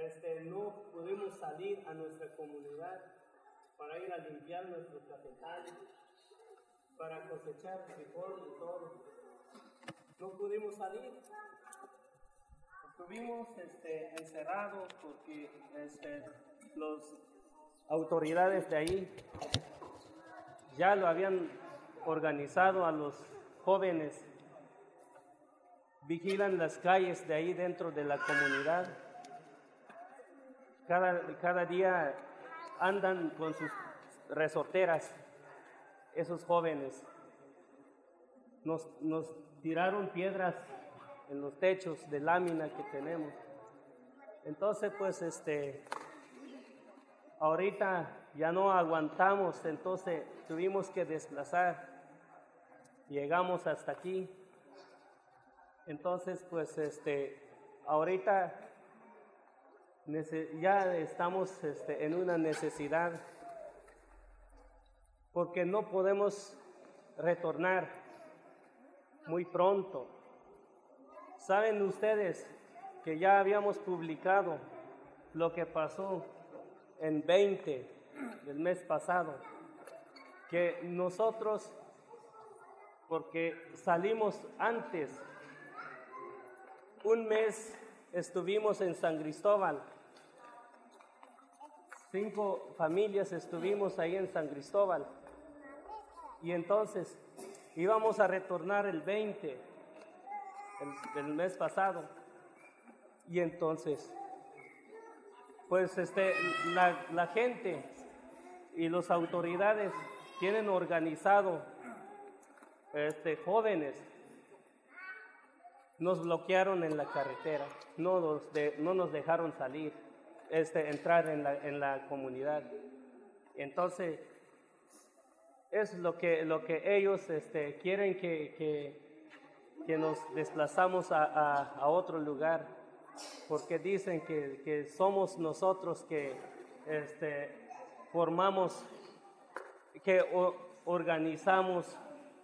no pudimos salir a nuestra comunidad para ir a limpiar nuestros cafetales, para cosechar frijol y todo. No pudimos salir. Estuvimos encerrados porque las autoridades de ahí ya lo habían organizado a los jóvenes. Vigilan las calles de ahí dentro de la comunidad. Cada día andan con sus resorteras, esos jóvenes. Nos tiraron piedras en los techos de lámina que tenemos. Entonces, pues, ahorita ya no aguantamos, entonces tuvimos que desplazar. Llegamos hasta aquí. Entonces, pues, ahorita ya estamos en una necesidad porque no podemos retornar muy pronto. Saben ustedes que ya habíamos publicado lo que pasó en 20 del mes pasado, que nosotros, porque salimos antes, un mes estuvimos en San Cristóbal, 5 familias estuvimos ahí en San Cristóbal, y entonces íbamos a retornar el 20 del mes pasado, y entonces pues la gente y las autoridades tienen organizado jóvenes, nos bloquearon en la carretera, no nos dejaron salir, entrar en la comunidad. Entonces es lo que ellos quieren que nos desplazamos a otro lugar, porque dicen que somos nosotros que formamos, que organizamos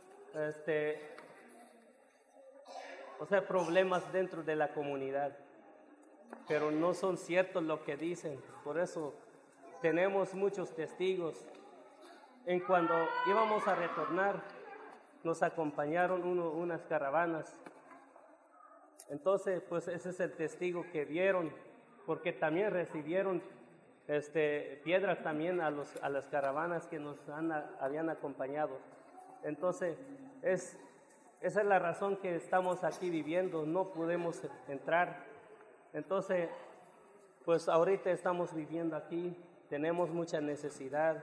problemas dentro de la comunidad, pero no son ciertos lo que dicen. Por eso tenemos muchos testigos. En cuando íbamos a retornar, nos acompañaron unas caravanas. Entonces, pues ese es el testigo que vieron, porque también recibieron piedras también a las caravanas que nos habían acompañado. Entonces, esa es la razón que estamos aquí viviendo, no podemos entrar. Entonces, pues ahorita estamos viviendo aquí, tenemos mucha necesidad.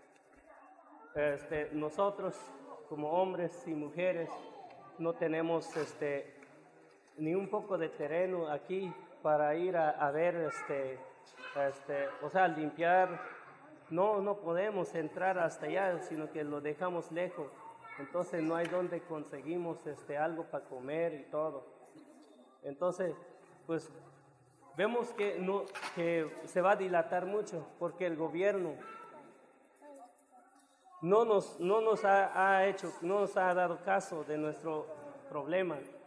Nosotros, como hombres y mujeres, no tenemos ni un poco de terreno aquí para ir a ver, limpiar. No podemos entrar hasta allá, sino que lo dejamos lejos. Entonces no hay donde conseguimos algo para comer y todo. Entonces, pues vemos que se va a dilatar mucho porque el gobierno no nos ha dado caso de nuestro problema.